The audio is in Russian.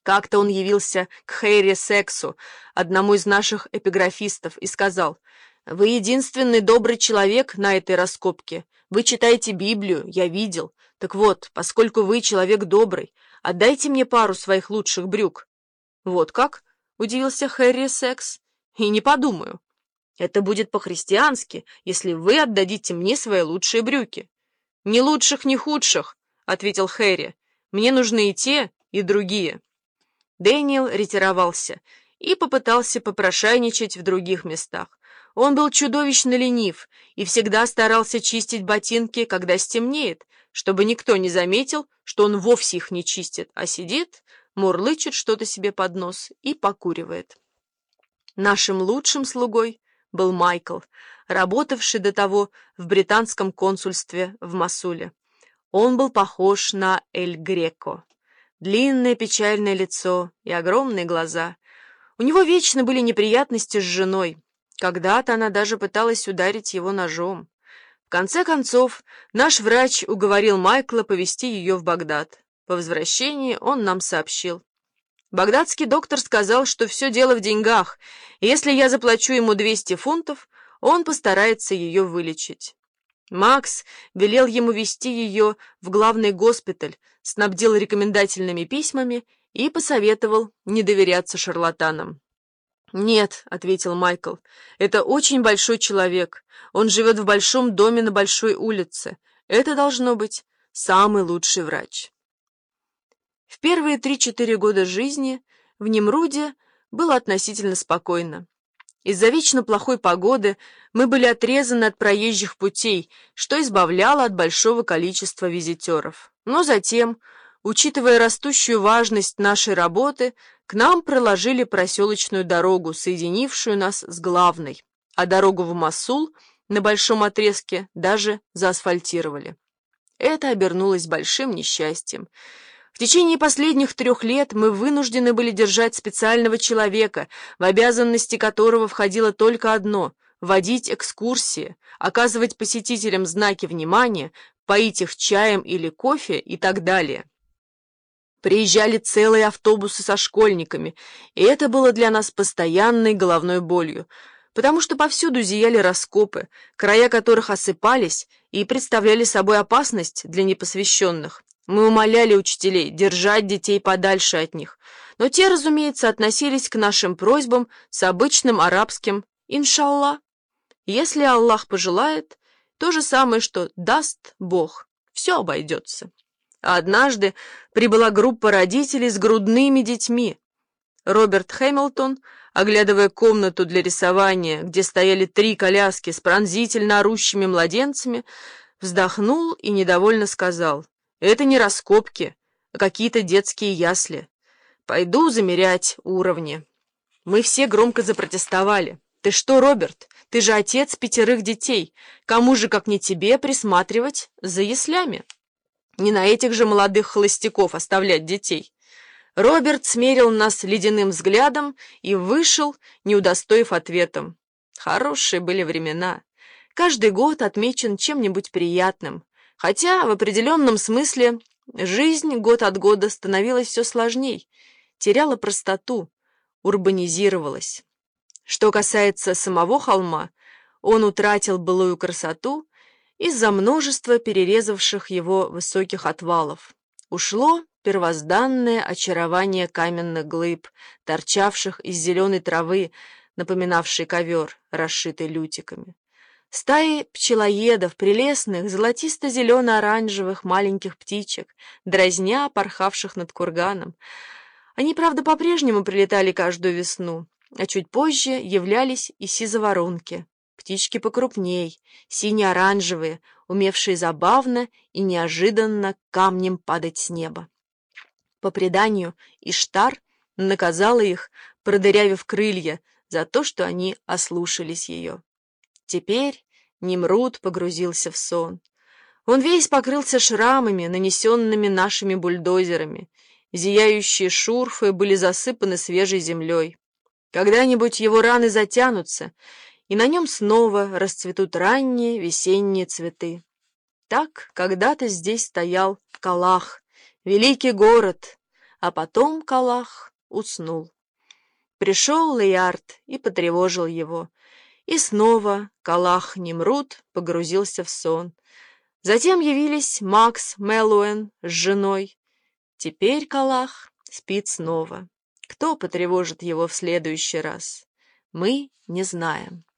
Как-то он явился к Хэрри Сексу, одному из наших эпиграфистов, и сказал: «Вы единственный добрый человек на этой раскопке. Вы читаете Библию, я видел. Так вот, поскольку вы человек добрый, отдайте мне пару своих лучших брюк». «Вот как?» — удивился Хэрри Секс. «И не подумаю. Это будет по-христиански, если вы отдадите мне свои лучшие брюки». «Ни лучших, ни худших», — ответил Хэрри. «Мне нужны и те, и другие». Дэниел ретировался и попытался попрошайничать в других местах. Он был чудовищно ленив и всегда старался чистить ботинки, когда стемнеет, чтобы никто не заметил, что он вовсе их не чистит, а сидит, мурлычет что-то себе под нос и покуривает. Нашим лучшим слугой был Майкл, работавший до того в британском консульстве в Мосуле. Он был похож на Эль Греко. Длинное печальное лицо и огромные глаза. У него вечно были неприятности с женой. Когда-то она даже пыталась ударить его ножом. В конце концов, наш врач уговорил Майкла повезти ее в Багдад. По возвращении он нам сообщил: «Багдадский доктор сказал, что все дело в деньгах, и если я заплачу ему 200 фунтов, он постарается ее вылечить». Макс велел ему везти ее в главный госпиталь, снабдил рекомендательными письмами и посоветовал не доверяться шарлатанам. «Нет», — ответил Майкл, — «это очень большой человек. Он живет в большом доме на большой улице. Это должно быть самый лучший врач». В первые 3-4 года жизни в Немруде было относительно спокойно. Из-за вечно плохой погоды мы были отрезаны от проезжих путей, что избавляло от большого количества визитеров. Но затем, учитывая растущую важность нашей работы, к нам проложили проселочную дорогу, соединившую нас с главной, а дорогу в Мосул на большом отрезке даже заасфальтировали. Это обернулось большим несчастьем. В течение последних 3 лет мы вынуждены были держать специального человека, в обязанности которого входило только одно — водить экскурсии, оказывать посетителям знаки внимания, поить их чаем или кофе и так далее. Приезжали целые автобусы со школьниками, и это было для нас постоянной головной болью, потому что повсюду зияли раскопы, края которых осыпались и представляли собой опасность для непосвященных. Мы умоляли учителей держать детей подальше от них, но те, разумеется, относились к нашим просьбам с обычным арабским «иншаллах». Если Аллах пожелает, то же самое, что даст Бог, все обойдется. А однажды прибыла группа родителей с грудными детьми. Роберт Хэмилтон, оглядывая комнату для рисования, где стояли 3 коляски с пронзительно орущими младенцами, вздохнул и недовольно сказал: «Это не раскопки, а какие-то детские ясли. Пойду замерять уровни». Мы все громко запротестовали. «Ты что, Роберт, ты же отец 5 детей. Кому же, как не тебе, присматривать за яслями? Не на этих же молодых холостяков оставлять детей». Роберт смерил нас ледяным взглядом и вышел, не удостоив ответом. Хорошие были времена. Каждый год отмечен чем-нибудь приятным. Хотя в определенном смысле жизнь год от года становилась все сложней, теряла простоту, урбанизировалась. Что касается самого холма, он утратил былую красоту из-за множества перерезавших его высоких отвалов. Ушло первозданное очарование каменных глыб, торчавших из зеленой травы, напоминавшей ковер, расшитый лютиками. Стаи пчелоедов, прелестных, золотисто-зелено-оранжевых маленьких птичек, дразня порхавших над курганом. Они, правда, по-прежнему прилетали каждую весну, а чуть позже являлись и сизоворонки. Птички покрупней, сине-оранжевые, умевшие забавно и неожиданно камнем падать с неба. По преданию, Иштар наказала их, продырявив крылья, за то, что они ослушались ее. Теперь Немруд погрузился в сон. Он весь покрылся шрамами, нанесенными нашими бульдозерами. Зияющие шурфы были засыпаны свежей землей. Когда-нибудь его раны затянутся, и на нем снова расцветут ранние весенние цветы. Так когда-то здесь стоял Калах, великий город, а потом Калах уснул. Пришел Леярд и потревожил его. И снова Калах Немрут погрузился в сон. Затем явились Макс Мэллоуэн с женой. Теперь Калах спит снова. Кто потревожит его в следующий раз, мы не знаем.